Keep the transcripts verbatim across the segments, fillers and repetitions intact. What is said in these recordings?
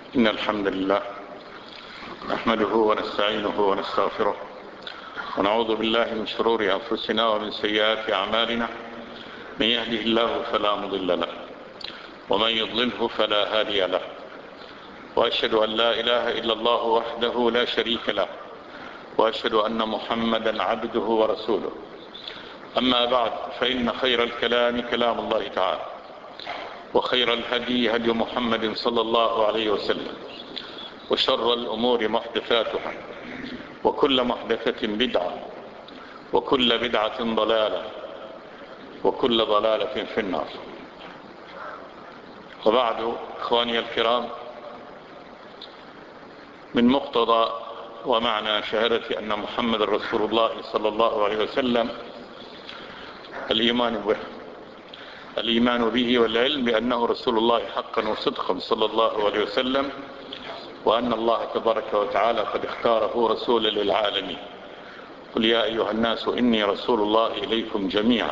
إن الحمد لله نحمده ونستعينه ونستغفره ونعوذ بالله من شرور أنفسنا ومن سيئات أعمالنا. من يهده الله فلا مضل له ومن يضلله فلا هادي له، وأشهد أن لا إله إلا الله وحده لا شريك له، وأشهد أن محمدا عبده ورسوله. أما بعد، فإن خير الكلام كلام الله تعالى، وخير الهدي هدي محمد صلى الله عليه وسلم، وشر الأمور محدثاتها، وكل محدثة بدعة، وكل بدعة ضلالة، وكل ضلالة في النار. وبعد، إخواني الكرام، من مقتضى ومعنى شهادة أن محمد رسول الله صلى الله عليه وسلم الإيمان به الإيمان به والعلم بأنه رسول الله حقا وصدقا صلى الله عليه وسلم، وأن الله تبارك وتعالى قد اختاره رسولا للعالمين. قل يا أيها الناس إني رسول الله إليكم جميعا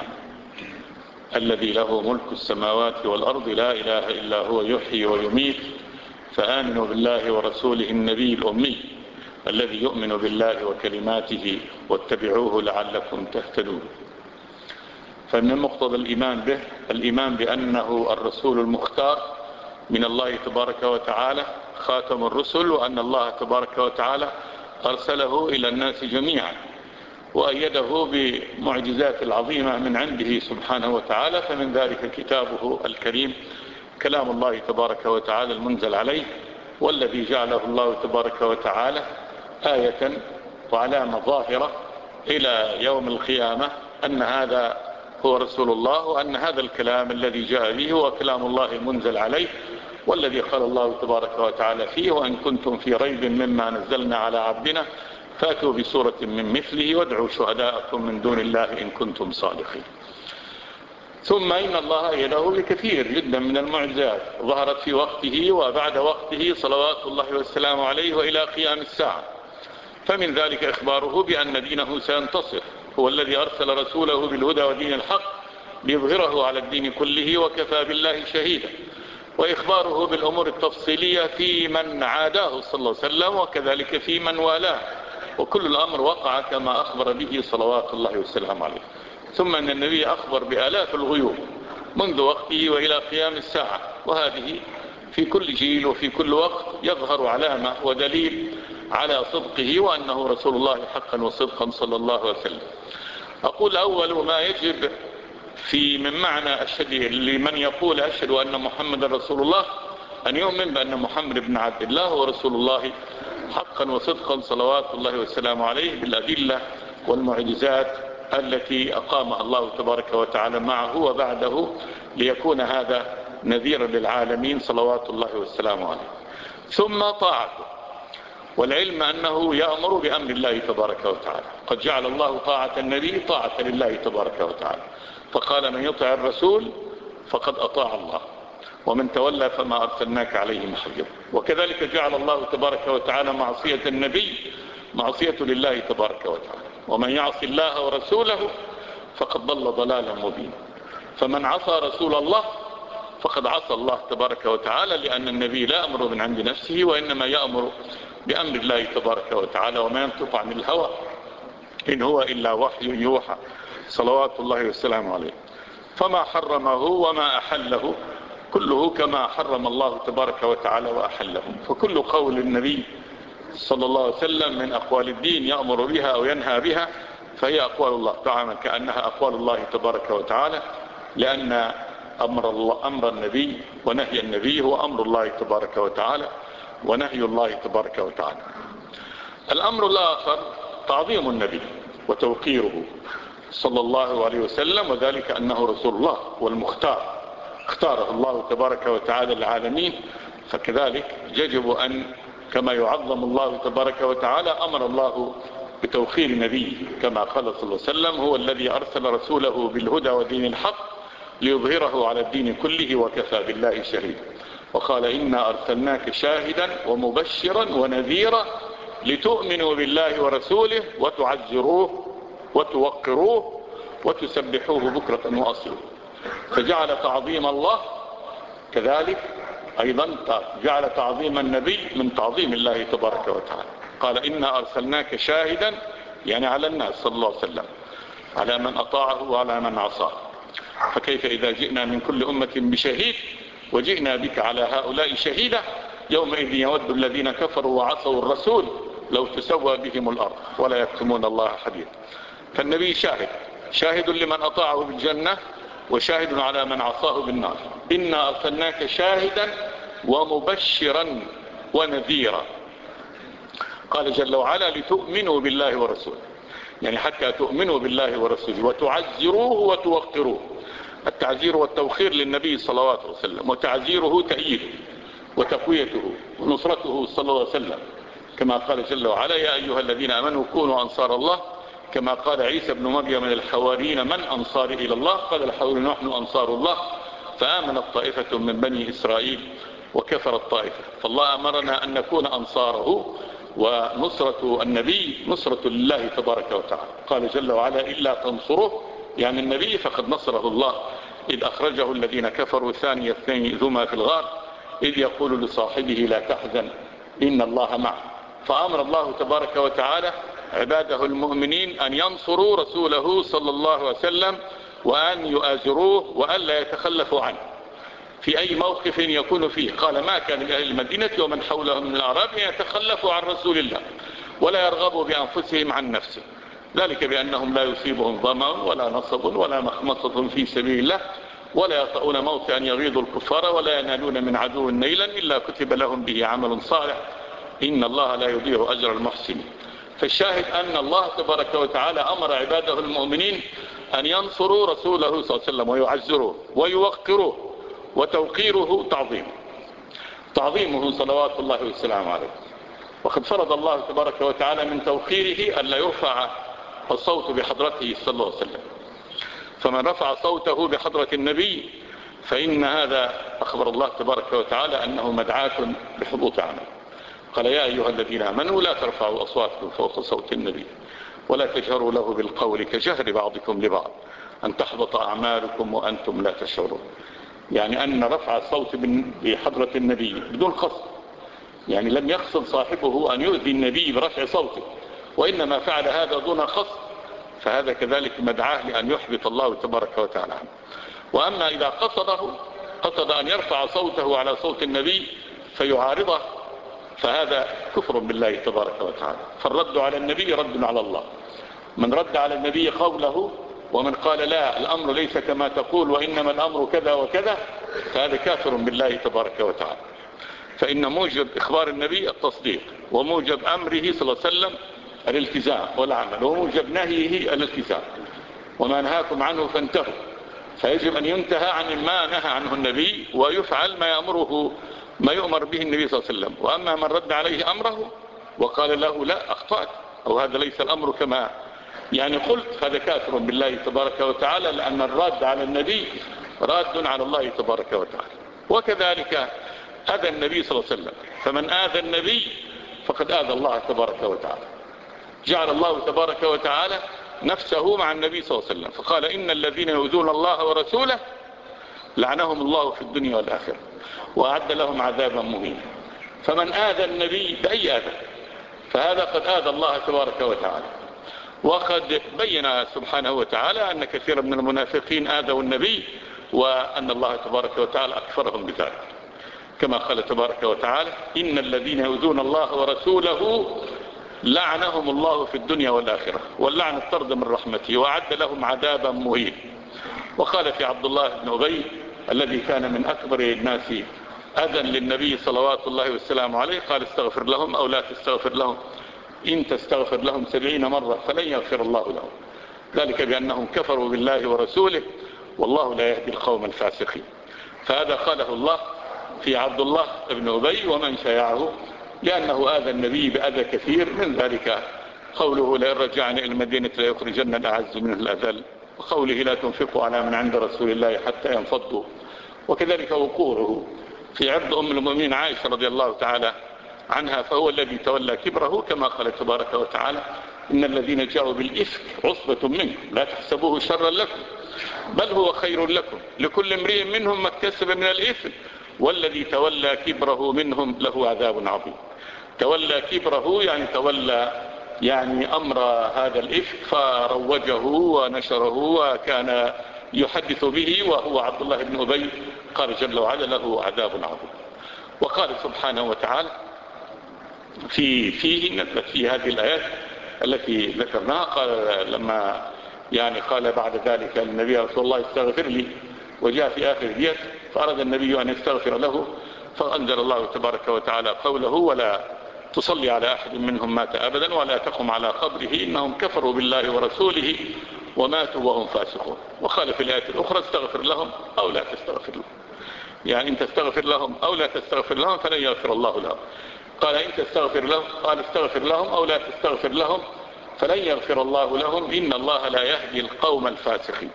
الذي له ملك السماوات والأرض لا إله إلا هو يحيي ويميت، فآمنوا بالله ورسوله النبي الأمي الذي يؤمن بالله وكلماته واتبعوه لعلكم تهتدون. فمن مقتضى الإيمان به الإيمان بأنه الرسول المختار من الله تبارك وتعالى، خاتم الرسل، وأن الله تبارك وتعالى أرسله إلى الناس جميعا، وأيده بمعجزات العظيمة من عنده سبحانه وتعالى. فمن ذلك كتابه الكريم كلام الله تبارك وتعالى المنزل عليه، والذي جعله الله تبارك وتعالى آية وعلامة ظاهرة إلى يوم القيامة أن هذا هو رسول الله، وأن هذا الكلام الذي جاء به هو كلام الله المنزل عليه، والذي قال الله تبارك وتعالى فيه: وإن كنتم في ريب مما نزلنا على عبدنا فاتوا بسورة من مثله وادعوا شهداءكم من دون الله إن كنتم صادقين. ثم إن الله أيده بكثير جدا من المعجزات ظهرت في وقته وبعد وقته صلوات الله والسلام عليه وإلى قيام الساعة. فمن ذلك إخباره بأن دينه سينتصر، هو الذي أرسل رسوله بالهدى ودين الحق ليظهره على الدين كله وكفى بالله شهيدا. وإخباره بالأمور التفصيلية في من عاداه صلى الله عليه وسلم، وكذلك في من والاه، وكل الأمر وقع كما أخبر به صلوات الله والسلام عليه. ثم أن النبي أخبر بآلاف الغيوب منذ وقته وإلى قيام الساعة، وهذه في كل جيل وفي كل وقت يظهر علامة ودليل على صدقه وأنه رسول الله حقا وصدقا صلى الله عليه وسلم. أقول أول ما يجب في من معنى أشهد لمن يقول أشهد أن محمد رسول الله أن يؤمن بأن محمد بن عبد الله هو رسول الله حقا وصدقا صلوات الله والسلام عليه، بالأدلة والمعجزات التي أقامها الله تبارك وتعالى معه وبعده ليكون هذا نذيرا للعالمين صلوات الله والسلام عليه. ثم طاعته، والعلم أنه يأمر بأمر الله تبارك وتعالى. قد جعل الله طاعة النبي طاعة لله تبارك وتعالى، فقال: من يطع الرسول فقد أطاع الله، ومن تولى فما أرسلناك عليهم حفيظا. وكذلك جعل الله تبارك وتعالى معصية النبي معصية لله تبارك وتعالى، ومن يعص الله ورسوله فقد ضل ضلالا مبينا. فمن عصى رسول الله فقد عصى الله تبارك وتعالى، لأن النبي لا أمر من عند نفسه، وإنما يأمر بأمر الله تبارك وتعالى، وما ينطق عن الهوى إن هو إلا وحي يوحى صلوات الله والسلام عليه. فما حرمه وما أحله كله كما حرم الله تبارك وتعالى وأحله. فكل قول النبي صلى الله عليه وسلم من أقوال الدين يأمر بها أو ينهى بها فهي أقوال الله تعالى كأنها أقوال الله تبارك وتعالى، لأن أمر, الله أمر النبي ونهي النبي هو أمر الله تبارك وتعالى ونهي الله تبارك وتعالى. الأمر الآخر تعظيم النبي وتوقيره صلى الله عليه وسلم، وذلك أنه رسول الله والمختار، اختاره الله تبارك وتعالى العالمين. فكذلك يجب أن كما يعظم الله تبارك وتعالى أمر الله بتوقير نبيه، كما قال صلى الله عليه وسلم: هو الذي أرسل رسوله بالهدى ودين الحق ليظهره على الدين كله وكفى بالله شهيدا. وقال: إنا أرسلناك شاهدا ومبشرا ونذيرا لتؤمنوا بالله ورسوله وتعزروه وتوقروه وتسبحوه بكرة وأصيلا. فجعل تعظيم الله كذلك أيضا جعل تعظيم النبي من تعظيم الله تبارك وتعالى. قال إنا أرسلناك شاهدا، يعني على الناس صلى الله عليه وسلم، على من أطاعه وعلى من عصاه. فكيف إذا جئنا من كل أمة بشهيد وجئنا بك على هؤلاء شهيدا، يومئذ يود الذين كفروا وعصوا الرسول لو تسوى بهم الأرض ولا يكتمون الله حديثا. فالنبي شاهد، شاهد لمن أطاعه بالجنة وشاهد على من عصاه بالنار. إنا أرسلناك شاهدا ومبشرا ونذيرا. قال جل وعلا لتؤمنوا بالله ورسوله، يعني حتى تؤمنوا بالله ورسوله وتعزروه وتوقروه. التعزير والتوخير للنبي صلى الله عليه وسلم، وتعزيره تأييده وتقويته ونصرته صلى الله عليه وسلم، كما قال جل وعلا يا أيها الذين آمنوا كونوا أنصار الله، كما قال عيسى بن مريم من الحواريين من أنصار إلى الله؟ قال الحواريون نحن أنصار الله. فآمنت طائفة من بني إسرائيل وكفرت طائفة. فالله أمرنا أن نكون أنصاره، ونصرة النبي نصرة لله تبارك وتعالى. قال جل وعلا إلا تنصره، يعني النبي فقد نصره الله إذ أخرجه الذين كفروا ثاني اثنين ذما في الغار إذ يقول لصاحبه لا تحزن إن الله معه. فأمر الله تبارك وتعالى عباده المؤمنين أن ينصروا رسوله صلى الله عليه وسلم، وأن يؤازروه، وأن لا يتخلفوا عنه في أي موقف يكون فيه. قال ما كان لأهل المدينة ومن حولهم من الأعراب يتخلفوا عن رسول الله ولا يرغبوا بأنفسهم عن نفسه، ذلك بأنهم لا يصيبهم ظمأ ولا نصب ولا مخمصة في سبيل الله ولا يطؤون موطئا يغيظ الكفار ولا ينالون من عدو نيلا إلا كتب لهم به عمل صالح إن الله لا يضيع أجر المحسنين. فالشاهد أن الله تبارك وتعالى أمر عباده المؤمنين أن ينصروا رسوله صلى الله عليه وسلم ويعزروه ويوقروه، وتوقيره تعظيم تعظيمه صلوات الله والسلام عليه. وقد فرض الله تبارك وتعالى من توقيره أن لا يرفع الصوت بحضرته صلى الله عليه وسلم. فمن رفع صوته بحضرة النبي فإن هذا أخبر الله تبارك وتعالى أنه مدعاة بحبوط عمل. قال يا أيها الذين آمنوا لا ترفعوا أصواتكم فوق صوت النبي ولا تجهروا له بالقول كجهر بعضكم لبعض أن تحبط أعمالكم وأنتم لا تشعرون. يعني أن رفع الصوت بحضرة النبي بدون قصد، يعني لم يقصد صاحبه أن يؤذي النبي برفع صوته، وإنما فعل هذا دون قصد، فهذا كذلك مدعاه لأن يحبط الله تبارك وتعالى. وأما إذا قصده قصد أن يرفع صوته على صوت النبي فيعارضه، فهذا كفر بالله تبارك وتعالى. فالرد على النبي رد على الله. من رد على النبي قوله ومن قال لا الأمر ليس كما تقول وإنما الأمر كذا وكذا، فهذا كافر بالله تبارك وتعالى. فإن موجب إخبار النبي التصديق، وموجب أمره صلى الله عليه وسلم الالتزام والعمل، وموجب نهيه الالتزام. وما نهاكم عنه فانتهوا. فيجب أن ينتهى عن ما نهى عنه النبي ويفعل ما يأمره ما يؤمر به النبي صلى الله عليه وسلم. وأما من رد عليه أمره وقال له لا أخطأت أو هذا ليس الأمر كما يعني قلت، هذا كافر بالله تبارك وتعالى، لأن الرد على النبي راد على الله تبارك وتعالى. وكذلك أذى النبي صلى الله عليه وسلم، فمن آذى النبي فقد آذى الله تبارك وتعالى. جعل الله تبارك وتعالى نفسه مع النبي صلى الله عليه وسلم، فقال إن الذين يؤذون الله ورسوله لعنهم الله في الدنيا والآخرة وأعد لهم عذابا مهينا. فمن آذى النبي بأي آذى فهذا قد آذى الله تبارك وتعالى. وقد بين سبحانه وتعالى أن كثيرا من المنافقين آذوا النبي، وأن الله تبارك وتعالى أكفرهم بذلك، كما قال تبارك وتعالى إن الذين يؤذون الله ورسوله لعنهم الله في الدنيا والآخرة واللعن الطرد من رحمته وأعد لهم عذابا مهينا. وقال في عبد الله بن أبي الذي كان من أكبر الناس أذى للنبي صلوات الله والسلام عليه، قال استغفر لهم أو لا تستغفر لهم إن تستغفر لهم سبعين مرة فلن يغفر الله لهم، ذلك بأنهم كفروا بالله ورسوله والله لا يهدي القوم الفاسقين. فهذا قاله الله في عبد الله بن أبي ومن شايعه، لأنه آذى النبي بأذى كثير، من ذلك قوله لئن رجعنا إلى المدينة ليخرجن الأعز منه الأذل، وقوله لا تنفقوا على من عند رسول الله حتى ينفضوا. وكذلك وقوعه في عرض أم المؤمنين عائشة رضي الله تعالى عنها، فهو الذي تولى كبره، كما قال تبارك وتعالى إن الذين جاءوا بالإفك عصبة منكم لا تحسبوه شرا لكم بل هو خير لكم لكل امرئ منهم ما اكتسب من الإثم والذي تولى كبره منهم له عذاب عظيم. تولى كبره يعني تولى يعني أمر هذا الإفك فروجه ونشره وكان يحدث به وهو عبد الله بن أبي، قال جل وعلا له عذاب عظيم. وقال سبحانه وتعالى في فيه نزلت في هذه الآيات التي ذكرناها، قال لما يعني قال بعد ذلك النبي يا رسول الله استغفر لي، وجاء في آخر الآية فأراد النبي أن يستغفر له فأنزل الله تبارك وتعالى قوله ولا تصلي على أحد منهم مات أبدا ولا تقم على قبره إنهم كفروا بالله ورسوله وماتوا وهم فاسقون. وقال في الآية الأخرى استغفر لهم أو لا تستغفر لهم، يعني إن تستغفر لهم أو لا تستغفر لهم فلن يغفر الله لهم. قال إن تستغفر لهم، قال استغفر لهم أو لا تستغفر لهم فلن يغفر الله لهم إن الله لا يهدي القوم الفاسقين.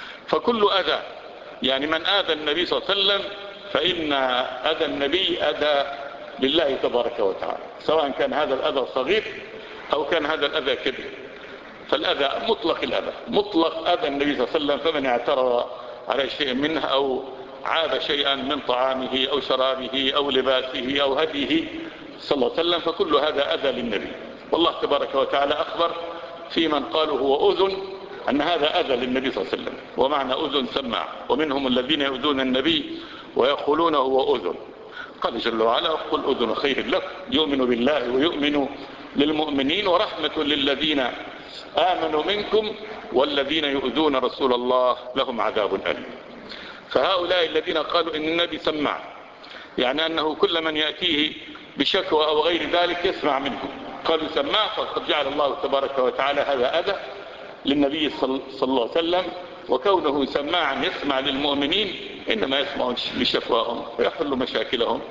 فكل أذى، يعني من آذى النبي صلى الله عليه وسلم فإن أذى النبي أذى لله تبارك وتعالى، سواء كان هذا الأذى صغير أو كان هذا الأذى كبير. فالأذى مطلق الأذى، مطلق أذى النبي صلى الله عليه وسلم، فمن اعترض على شيء منه أو عاب شيئا من طعامه أو شرابه أو لباسه أو هديه صلى الله عليه وسلم فكل هذا أذى للنبي. والله تبارك وتعالى أخبر في من قالوا هو أذن أن هذا أذى للنبي صلى الله عليه وسلم، ومعنى أذن سماع، ومنهم الذين يؤذون النبي ويقولون هو أذن. قال جل وعلا قل أذن خير لكم يؤمن بالله ويؤمن للمؤمنين ورحمة للذين آمنوا منكم والذين يؤذون رسول الله لهم عذاب أليم. فهؤلاء الذين قالوا إن النبي سماع، يعني أنه كل من يأتيه بشكوى أو غير ذلك يسمع منه، قالوا سماع، فقد جعل الله تبارك وتعالى هذا أذى للنبي صلى الله عليه وسلم. وكونه سماعا يسمع للمؤمنين إنما يسمع لشكواهم ويحل مشاكلهم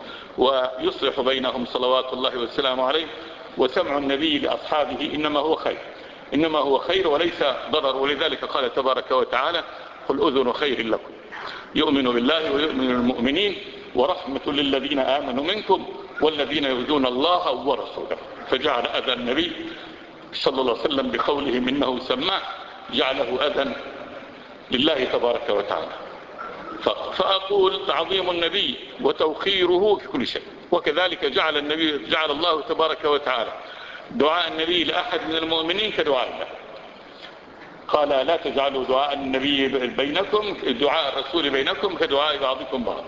ويصلح بينهم صلوات الله والسلام عليه. وسمع النبي لأصحابه إنما هو خير، إنما هو خير وليس ضرر. ولذلك قال تبارك وتعالى قل أذن خير لكم يؤمن بالله ويؤمن للمؤمنين ورحمة للذين آمنوا منكم والذين يؤذون الله ورسوله. فجعل أذى النبي صلى الله عليه وسلم بقوله منه سماع جعله أذى لله تبارك وتعالى. فأقول تعظيم النبي وتوقيره في كل شيء. وكذلك جعل النبي جعل الله تبارك وتعالى دعاء النبي لأحد من المؤمنين كدعاء الله. قال لا تجعلوا دعاء النبي بينكم دعاء الرسول بينكم كدعاء بعضكم بعض،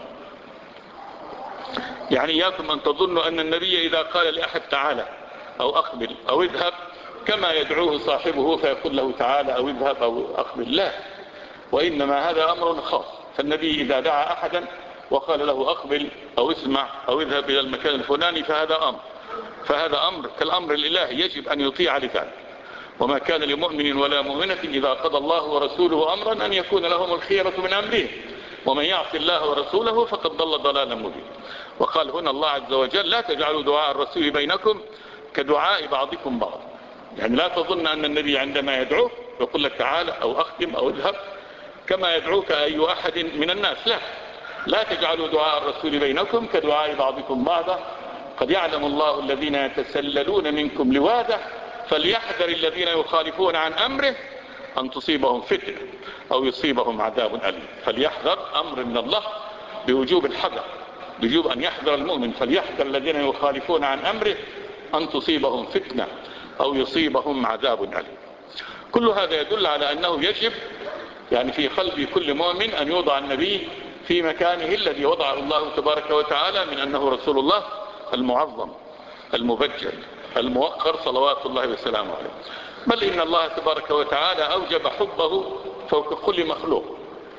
يعني إياكم أن تظنوا أن النبي إذا قال لأحد تعالى أو أقبل أو اذهب كما يدعوه صاحبه فيقول له تعالى أو اذهب أو أقبل، لا، وإنما هذا أمر خاص. فالنبي إذا دعا أحدا وقال له أقبل أو اسمع أو اذهب إلى المكان الفلاني فهذا أمر، فهذا أمر كالأمر الإلهي يجب أن يطيع لذلك. وما كان لمؤمن ولا مؤمنة إذا قضى الله ورسوله أمرا أن يكون لهم الخيرة من أمره ومن يعص الله ورسوله فقد ضل ضلالا مبينا. وقال هنا الله عز وجل لا تجعلوا دعاء الرسول بينكم كدعاء بعضكم بعض، يعني لا تظن أن النبي عندما يدعوك يقول لك تعالى أو أختم أو اذهب كما يدعوك أي أحد من الناس، لا لا تجعلوا دعاء الرسول بينكم كدعاء بعضكم بعضا قد يعلم الله الذين يتسللون منكم لواذا فليحذر الذين يخالفون عن أمره أن تصيبهم فتنة أو يصيبهم عذاب أليم. فليحذر أمر من الله بوجوب الحذر، بوجوب أن يحذر المؤمن، فليحذر الذين يخالفون عن أمره أن تصيبهم فتنة أو يصيبهم عذاب أليم. كل هذا يدل على أنه يجب يعني في قلب كل مؤمن أن يوضع النبي في مكانه الذي وضعه الله تبارك وتعالى من أنه رسول الله المعظم المبجل الموقر صلوات الله وسلامه عليه. بل إن الله تبارك وتعالى أوجب حبه فوق كل مخلوق،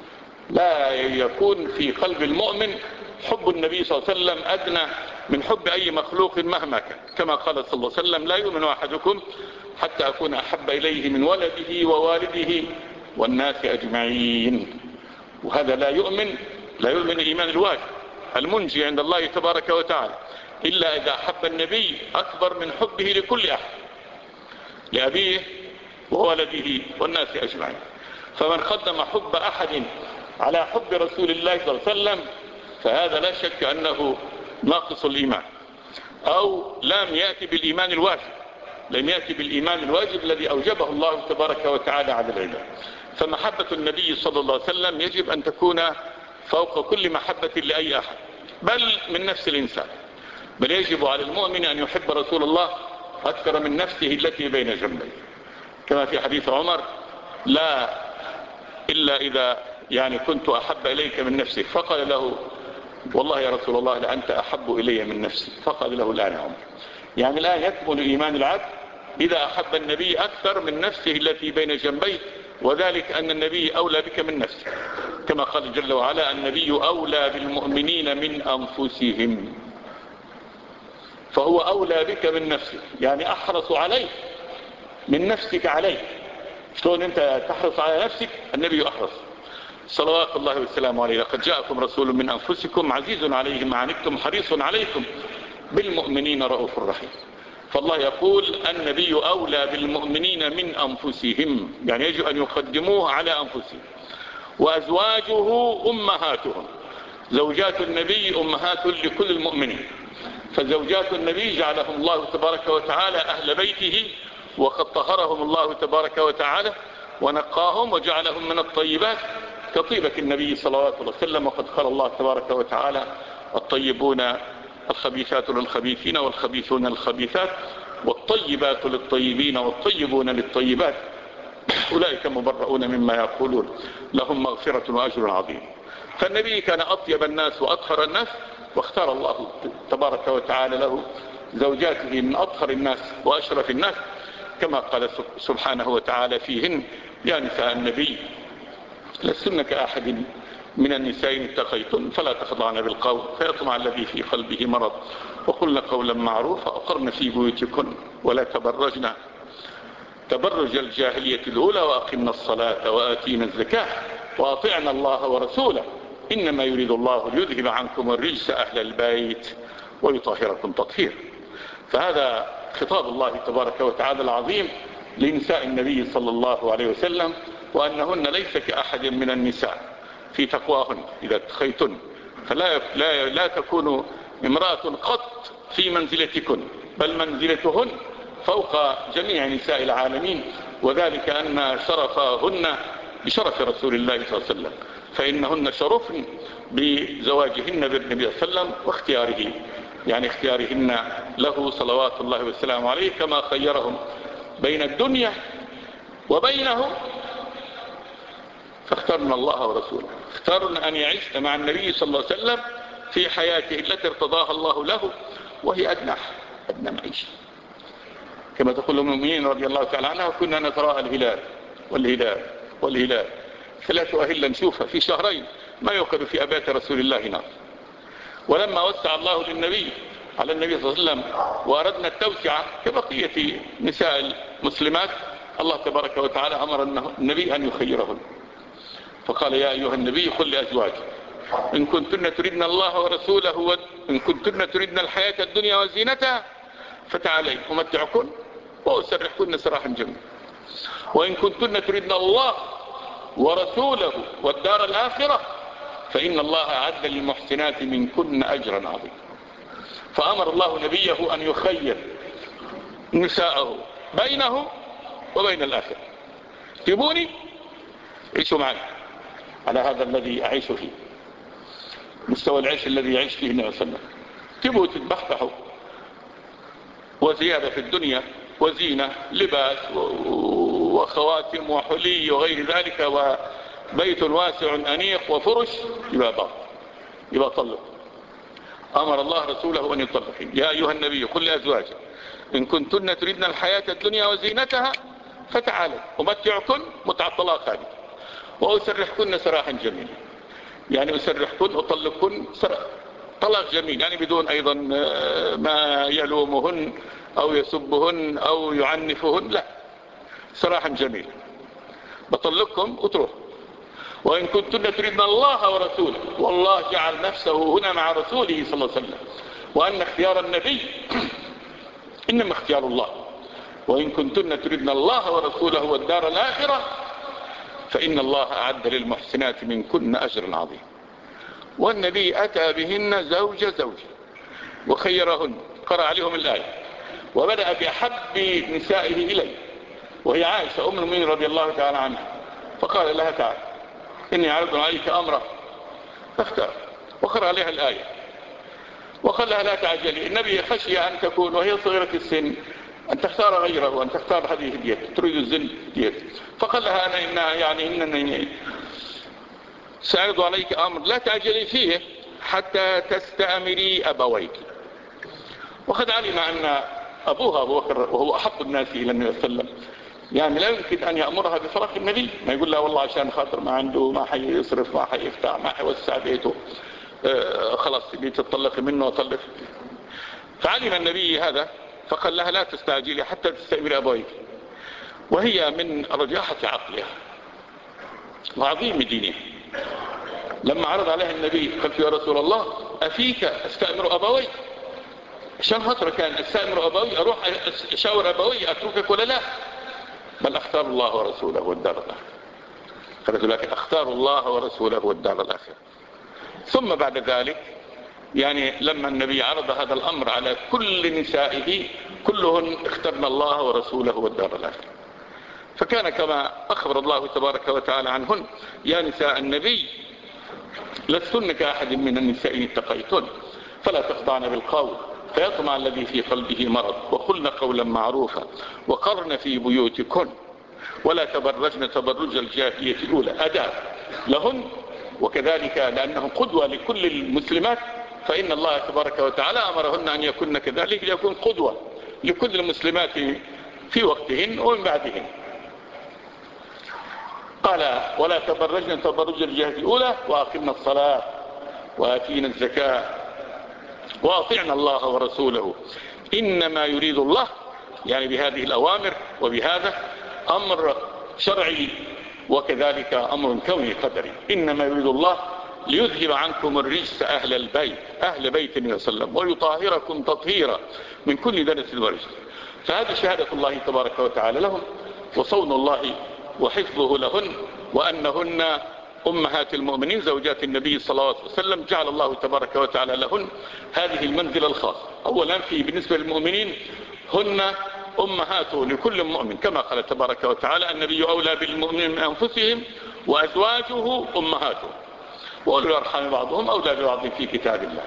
لا يكون في قلب المؤمن حب النبي صلى الله عليه وسلم أدنى من حب أي مخلوق مهما كان، كما قال صلى الله عليه وسلم لا يؤمن أحدكم حتى أكون أحب إليه من ولده ووالده والناس أجمعين. وهذا لا يؤمن لا يؤمن الإيمان الواجب المنجي عند الله تبارك وتعالى إلا إذا حب النبي أكبر من حبه لكل أحد، لأبيه وولده والناس أجمعين. فمن قدم حب أحد على حب رسول الله صلى الله عليه وسلم فهذا لا شك أنه ناقص الإيمان أو لم يأتي بالإيمان الواجب، لم يأتي بالإيمان الواجب الذي أوجبه الله تبارك وتعالى على العباد. فمحبة النبي صلى الله عليه وسلم يجب أن تكون فوق كل محبة لأي أحد، بل من نفس الإنسان. بل يجب على المؤمن أن يحب رسول الله أكثر من نفسه التي بين جنبيه، كما في حديث عمر: لا إلا إذا يعني كنت أحب إليك من نفسك. فقال له: والله يا رسول الله لأنت أحب إلي من نفسي. فقال له: الآن يا عمر. يعني الآن يكمل إيمان العبد إذا أحب النبي أكثر من نفسه التي بين جنبيه، وذلك أن النبي أولى بك من نفسك، كما قال جل وعلا: النبي أولى بالمؤمنين من أنفسهم. فهو أولى بك من نفسك، يعني أحرص عليك من نفسك عليك. شلون أنت تحرص على نفسك؟ النبي أحرص صلوات الله والسلام عليه: لقد جاءكم رسول من أنفسكم عزيز عليه ما عنتم حريص عليكم بالمؤمنين رؤوف رحيم. فالله يقول: النبي أولى بالمؤمنين من أنفسهم، يعني يجب أن يقدموه على أنفسهم. وأزواجه أمهاتهم، زوجات النبي أمهات لكل المؤمنين. فزوجات النبي جعلهم الله تبارك وتعالى أهل بيته، وقد طهرهم الله تبارك وتعالى ونقاهم وجعلهم من الطيبات كطيبة النبي صلوات الله عليه وسلم. وقد قال الله تبارك وتعالى: الطيبون الخبيثات للخبيثين والخبيثون للخبيثات والطيبات للطيبين والطيبون للطيبات أولئك مبرؤون مما يقولون لهم مغفرة وأجر عظيم. فالنبي كان أطيب الناس وأطهر الناس، واختار الله تبارك وتعالى له زوجاته من أطهر الناس وأشرف الناس، كما قال سبحانه وتعالى فيهن: يا نساء النبي لستن كأحد من النساء إن اتقيتن فلا تخضعن بالقول فيطمع الذي في قلبه مرض وقلن قولا معروفا وقرن في بيوتكن ولا تبرجن تبرج الجاهلية الأولى وأقمنا الصلاة وآتينا الزكاة وأطعنا الله ورسوله إنما يريد الله ليذهب عنكم الرجس أهل البيت ويطهركم تطهيرا. فهذا خطاب الله تبارك وتعالى العظيم لنساء النبي صلى الله عليه وسلم، وأنهن ليس كأحد من النساء في تقواهن إذا اتقيتن، فلا لا, لا تكون امرأة قط في منزلتكن، بل منزلتهن فوق جميع نساء العالمين، وذلك أن شرفهن بشرف رسول الله صلى الله عليه وسلم، فإنهن شرفن بزواجهن بالنبي صلى الله عليه وسلم واختياره، يعني اختيارهن له صلوات الله والسلام عليه، كما خيرهم بين الدنيا وبينه فاخترنا الله ورسوله. اختارنا أن يعيش مع النبي صلى الله عليه وسلم في حياته التي ارتضاها الله له، وهي أدنى أدنى معيشة، كما تقول المؤمنين رضي الله تعالى عنها: كنا نتراءى الهلال والهلال والهلال ثلاثة أهلا نشوفها في شهرين ما يوقد في أبات رسول الله نار. ولما وسع الله للنبي على النبي صلى الله عليه وسلم وأردنا التوسعة كبقية نساء المسلمات، الله تبارك وتعالى أمر النبي أن يخيرهن، فقال: يا أيها النبي قل لأزواجك إن كنتن تريدن الله ورسوله وإن كنتن تريدن الحياة الدنيا وزينتها فتعالين أمتعكن وأسرحكن سراحا جميلا، وإن كنتن تريدن الله ورسوله والدار الآخرة فإن الله أعد للمحسنات منكن أجرا عظيما. فأمر الله نبيه أن يخير نساءه بينه وبين الآخرة. تبوني عيشوا معي على هذا الذي أعيش فيه، مستوى العيش الذي يعيش فيه النبي صلى الله عليه وسلم. تبوا تتبحبحوا وزيادة في الدنيا وزينة لباس وخواتم وحلي وغير ذلك وبيت واسع أنيق وفرش، يبقى باط، يبقى طلق. أمر الله رسوله أن يطلقين. يا أيها النبي قل لأزواجك إن كنتن تريدن الحياة الدنيا وزينتها فتعالوا أمتعكن متع الطلاق هذه وأسرحكن سراحا جميلا، يعني أسرحكن أطلقكن طلاق جميل، يعني بدون أيضا ما يلومهن أو يسبهن أو يعنفهن، لا، سراحا جميلا بطلقكم وتروح. وإن كنتن تريدن الله ورسوله، والله جعل نفسه هنا مع رسوله صلى الله عليه وسلم، وأن اختيار النبي إنما اختيار الله. وإن كنتن تريدن الله ورسوله والدار الآخرة فإن الله أعد للمحسنات منكن أجرا عظيما. والنبي أتى بهن زوجة زوجة وخيرهن، قرأ عليهم الآية، وبدأ بأحب نسائه إليه وهي عائشة أم المؤمنين رضي الله تعالى عنها، فقال لها: تعال إني عرض عليك أمرا فاختار، وقرأ عليها الآية وقال لها لا تعجلي، النبي خشي أن تكون وهي صغيرة السن أن تختار غيره وأن تختار هذه الدية، تريد الزن دية. فقال لها أنا إنها يعني إنني سأعرض عليك أمر لا تعجلي فيه حتى تستأمري أبويك. وقد علم أن أبوها أبو بكر وهو أحب الناس إلى النبي صلى الله عليه وسلم يعني لا يمكن أن يأمرها بفراق النبي، ما يقول لها والله عشان خاطر ما عنده ما حيصرف ما حيفتح ما حيوسع بيته آه خلاص اللي تطلق منه وطلق. فعلم النبي هذا فقال لها لا تستعجلي حتى تستأمري أبويك. وهي من رجاحة عقلها وعظيم دينها لما عرض عليها النبي قالت يا رسول الله أفيك أستأمر أبوي؟ عشان خاطر كان أستأمر أبوي أروح أشاور أبوي أتركك ولا لا؟ بل أختار الله ورسوله والدار الآخرة. قالت لكن أختار الله ورسوله والدار الآخرة. ثم بعد ذلك يعني لما النبي عرض هذا الأمر على كل نسائه كلهن اخترن الله ورسوله والدار الآخرة. فكان كما أخبر الله تبارك وتعالى عنهن يا نساء النبي لستن كأحد من النساء إن اتقيتن فلا تخضعن بالقول فيطمع الذي في قلبه مرض وقلن قولا معروفا وقرن في بيوتكن ولا تبرجن تبرج الجاهلية الأولى أداة لهن. وكذلك لأنهم قدوة لكل المسلمات فإن الله تبارك وتعالى أمرهن أن يكون كذلك ليكون قدوة لكل المسلمات في وقتهن ومن بعدهن. قال ولا تبرجن تبرج الجاهلية الأولى وأقمنا الصلاة وآتينا الزكاة وأطعنا الله ورسوله إنما يريد الله يعني بهذه الأوامر وبهذا أمر شرعي وكذلك أمر كوني قدري. إنما يريد الله ليذهب عنكم الرجس أهل البيت أهل بيت النبي صلى الله عليه وسلم ويطهركم تطهيرا من كل دنس ورجس. فهذه شهادة الله تبارك وتعالى لهم وصون الله وحفظه لهن وأنهن أمهات المؤمنين زوجات النبي صلى الله عليه وسلم. جعل الله تبارك وتعالى لهن هذه المنزلة الخاصة. أولا في بالنسبة للمؤمنين هن أمهات لكل مؤمن كما قال تبارك وتعالى النبي أولى بالمؤمنين من أنفسهم وأزواجه أمهاته وأولو الأرحام بعضهم أولى ببعض في كتاب الله.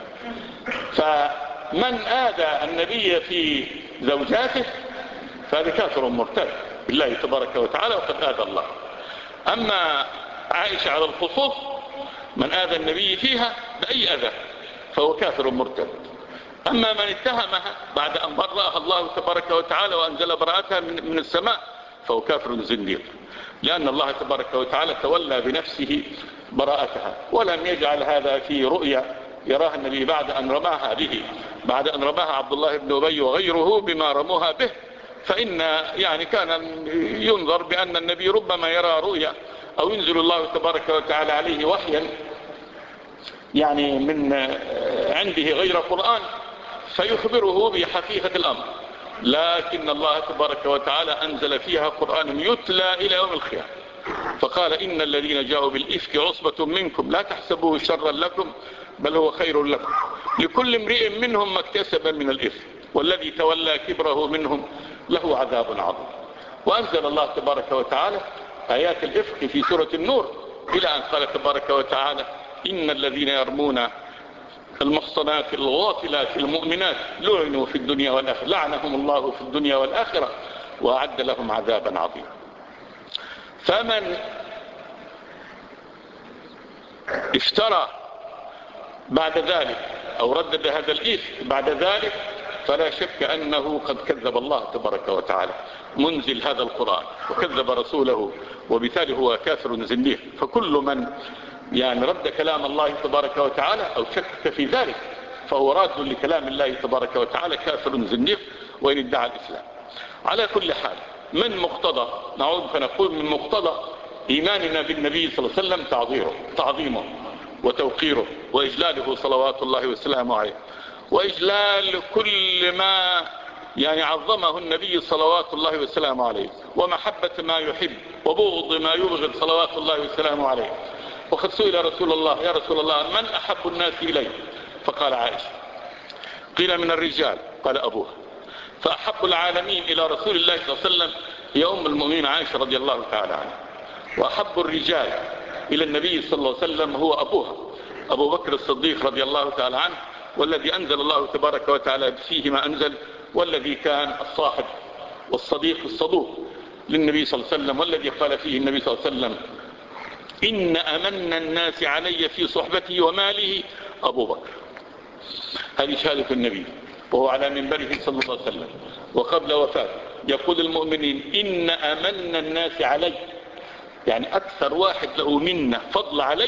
فمن آذى النبي في زوجاته فهذا كافر مرتد بالله تبارك وتعالى وقد آذى الله. أما عائشة على الخصوص من آذى النبي فيها بأي أذى فهو كافر مرتد. أما من اتهمها بعد أن برأها الله تبارك وتعالى وأنزل براءتها من السماء فهو كافر زنديق لأن الله تبارك وتعالى تولى بنفسه براءتها ولم يجعل هذا في رؤيا يراها النبي بعد أن رماها به بعد أن رماها عبد الله بن أبي وغيره بما رموها به. فإن يعني كان ينظر بأن النبي ربما يرى رؤيا أو ينزل الله تبارك وتعالى عليه وحيا يعني من عنده غير قرآن فيخبره بحقيقة الأمر. لكن الله تبارك وتعالى أنزل فيها قرآن يتلى إلى يوم القيامة فقال إن الذين جاءوا بالإفك عصبة منكم لا تحسبوه شرا لكم بل هو خير لكم لكل امرئ منهم ما اكتسب من الإفك والذي تولى كبره منهم له عذاب عظيم. وأنزل الله تبارك وتعالى آيات الإفك في سورة النور إلى أن قال تبارك وتعالى إن الذين يرمون المحصنات الغافلات المؤمنات لعنوا في الدنيا والآخرة لعنهم الله في الدنيا والآخرة وأعد لهم عذابا عظيما. فمن افترى بعد ذلك أو ردد هذا الإفك بعد ذلك فلا شك أنه قد كذب الله تبارك وتعالى منزل هذا القرآن وكذب رسوله وبالتالي هو كافر زنديق. فكل من يعني رد كلام الله تبارك وتعالى أو شك في ذلك فهو راد لكلام الله تبارك وتعالى كافر زنديق وإن ادعى الإسلام. على كل حال من مقتضى نعود فنقول من مقتضى إيماننا بالنبي صلى الله عليه وسلم تعظيره تعظيمه وتوقيره وإجلاله صلوات الله وسلامه عليه وإجلال كل ما يعني عظمه النبي صلوات الله وسلامه عليه ومحبة ما يحب وبغض ما يبغض صلوات الله وسلامه عليه. وقد سئل رسول الله يا رسول الله من أحب الناس إليه فقال عائشة. قيل من الرجال قال أبوها. فأحب العالمين إلى رسول الله صلى الله عليه وسلم هي أم المؤمنين عائشة رضي الله تعالى عنها. وأحب الرجال إلى النبي صلى الله عليه وسلم هو أبوها أبو بكر الصديق رضي الله تعالى عنه والذي أنزل الله تبارك وتعالى فيه ما أنزل، والذي كان الصاحب والصديق الصدوق للنبي صلى الله عليه وسلم، والذي قال فيه النبي صلى الله عليه وسلم: إن أمن الناس علي في صحبته وماله أبو بكر. هذه شهادة النبي وهو على منبره صلى الله عليه وسلم وقبل وفاته يقول المؤمنين: إن أمن الناس علي، يعني أكثر واحد له منا فضل علي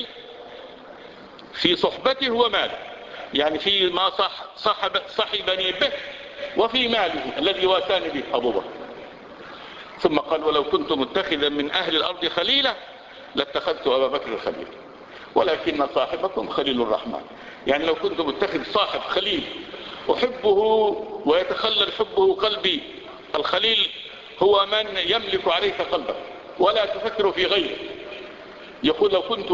في صحبته وماله، يعني في ما صح صحب صحبني به وفي ماله الذي واتاني به أبو بكر. ثم قال: ولو كنت متخذا من أهل الأرض خليلا لاتخذت أبا بكر خليلا ولكن صاحبكم خليل الرحمن. يعني لو كنت متخذ صاحب خليل أحبه ويتخلل حبه قلبي، الخليل هو من يملك عليك قلبك ولا تفكر في غيره. يقول: لو كنت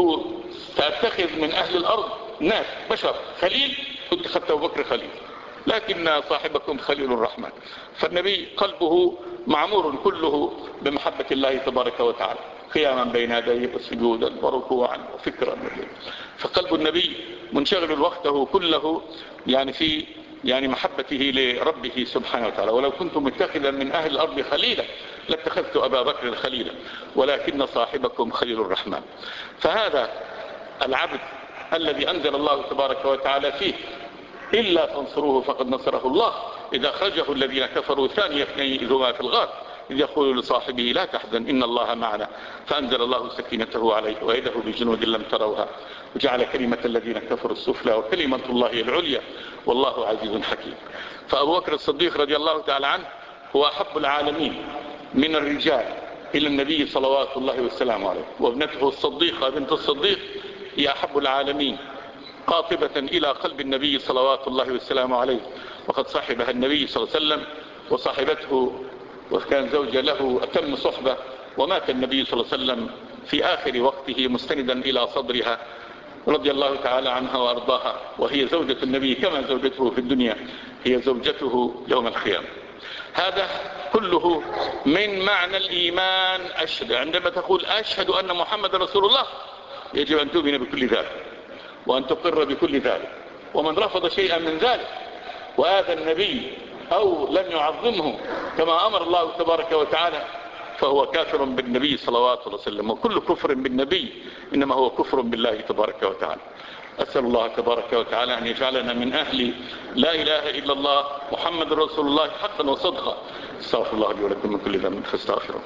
سأتخذ من أهل الأرض ناس بشر خليل كنت خدت أبو بكر خليل، لكن صاحبكم خليل الرحمن. فالنبي قلبه معمور كله بمحبة الله تبارك وتعالى، قياما بين يديه وسجودا وركوعا وفكرا. فقلب النبي منشغل وقته كله يعني في يعني محبته لربه سبحانه وتعالى. ولو كنت متخذا من أهل الأرض خليلا لاتخذت أبا بكر خليلا ولكن صاحبكم خليل الرحمن. فهذا العبد الذي أنزل الله تبارك وتعالى فيه: إلا تنصروه فقد نصره الله إذا أخرجه الذين كفروا ثاني اثنين إذ هما في الغار إذ يقول لصاحبه لا تحزن إن الله معنا فأنزل الله سكينته عليه وأيده بجنود لم تروها وجعل كلمة الذين كفروا السفلى وكلمة الله العليا والله عزيز حكيم. فأبو بكر الصديق رضي الله تعالى عنه هو أحب العالمين من الرجال إلى النبي صلوات الله والسلام عليه، وابنته الصديقة بنت الصديق هي أحب العالمين قاطبة إلى قلب النبي صلوات الله والسلام عليه، وقد صاحبها النبي صلى الله عليه وسلم وصاحبته وكان زوجة له أتم صحبة، ومات النبي صلى الله عليه وسلم في آخر وقته مستندا إلى صدرها رضي الله تعالى عنها وأرضاها، وهي زوجة النبي كما زوجته في الدنيا هي زوجته يوم القيامة. هذا كله من معنى الإيمان. أشهد، عندما تقول أشهد أن محمد رسول الله يجب أن تؤمن بكل ذلك وأن تقر بكل ذلك. ومن رفض شيئا من ذلك وآذى النبي أو لم يعظمه كما أمر الله تبارك وتعالى فهو كافر بالنبي صلوات الله وسلم، وكل كفر بالنبي إنما هو كفر بالله تبارك وتعالى. أسأل الله تبارك وتعالى أن يجعلنا من أهل لا إله إلا الله محمد رسول الله حقا وصدقا. استغفر الله لي ولكم من كل ذنب فاستغفروه.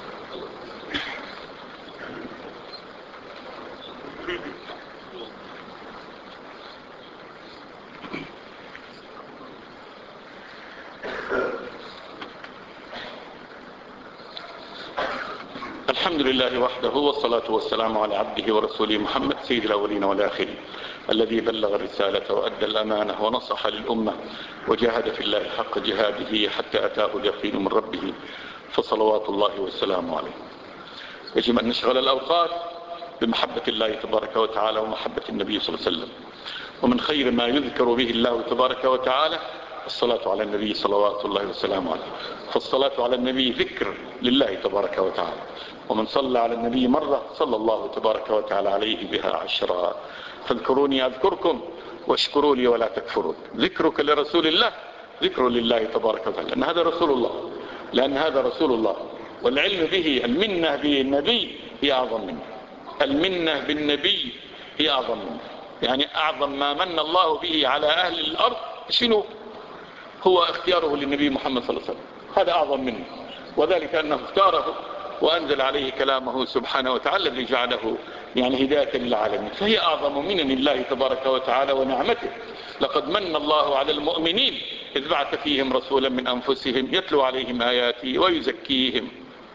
الحمد لله وحده والصلاة والسلام على عبده ورسوله محمد سيد الأولين والآخرين الذي بلغ الرسالة وأدى الأمانة ونصح للأمة وجاهد في الله حق جهاده حتى أتاه اليقين من ربه فصلوات الله والسلام عليه. يجب أن نشغل الأوقات بمحبة الله تبارك وتعالى ومحبة النبي صلى الله عليه وسلم، ومن خير ما يذكر به الله تبارك وتعالى الصلاة على النبي صلوات الله والسلام عليه. فالصلاة على النبي ذكر لله تبارك وتعالى، ومن صلى على النبي مرة صلى الله تبارك وتعالى عليه بها عشرا. فاذكروني أذكركم واشكروا لي ولا تكفرون. ذكرك لرسول الله ذكر لله تبارك وتعالى، لأن هذا رسول الله لأن هذا رسول الله والعلم به. المنة بالنبي هي أعظم منه، المنة بالنبي هي أعظم منه. يعني أعظم ما من الله به على أهل الأرض شنو؟ هو اختياره للنبي محمد صلى الله عليه وسلم، هذا أعظم منه. وذلك أنه اختاره وأنزل عليه كلامه سبحانه وتعالى الذي جعله يعني هداية للعالمين، فهي أعظم من الله تبارك وتعالى ونعمته. لقد من الله على المؤمنين إذ بعث فيهم رسولا من أنفسهم يتلو عليهم آياته ويزكيهم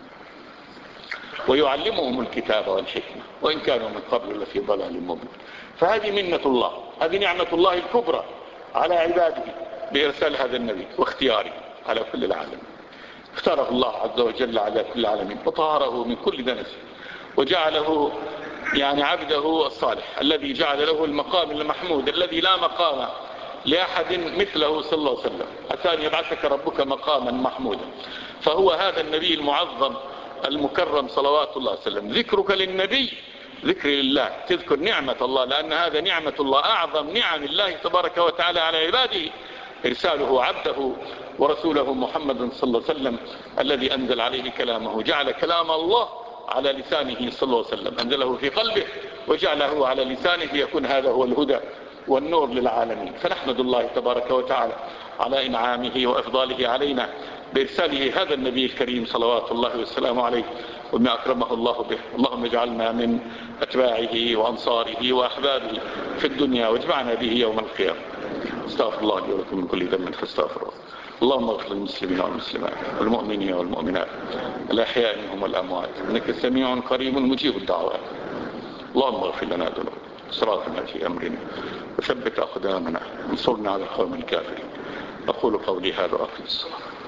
ويعلمهم الكتاب والحكمة وإن كانوا من قبل لفي ضلال مبين. فهذه منة الله، هذه نعمة الله الكبرى على عباده بإرسال هذا النبي واختياره على كل العالم. اختاره الله عز وجل على كل العالمين وطهره من كل دنس وجعله يعني عبده الصالح الذي جعل له المقام المحمود الذي لا مقام لأحد مثله صلى الله عليه وسلم. عسى أن يبعثك ربك مقاما محمودا. فهو هذا النبي المعظم المكرم صلوات الله عليه وسلم. ذكرك للنبي ذكر الله، تذكر نعمة الله، لأن هذا نعمة الله، أعظم نعم الله تبارك وتعالى على عباده إرساله عبده ورسوله محمد صلى الله عليه وسلم الذي أنزل عليه كلامه، جعل كلام الله على لسانه صلى الله عليه وسلم، أنزله في قلبه وجعله على لسانه، يكون هذا هو الهدى والنور للعالمين. فنحمد الله تبارك وتعالى على إنعامه وإفضاله علينا بإرساله هذا النبي الكريم صلوات الله والسلام عليه وما أكرمه الله به. اللهم اجعلنا من أتباعه وأنصاره وأحبابه في الدنيا، واجمعنا به يوم القيامة. استغفر الله لي ولكم من كل ذنب فاستغفروه. اللهم اغفر للمسلمين والمسلمات والمؤمنين والمؤمنات الأحياء منهم والأموات، إنك سميع قريب مجيب الدعوات. اللهم اغفر لنا ذنوبنا وإسرافنا في أمرنا وثبت أقدامنا وانصرنا على القوم الكافرين. أقول قولي هذا وأقم الصلاة.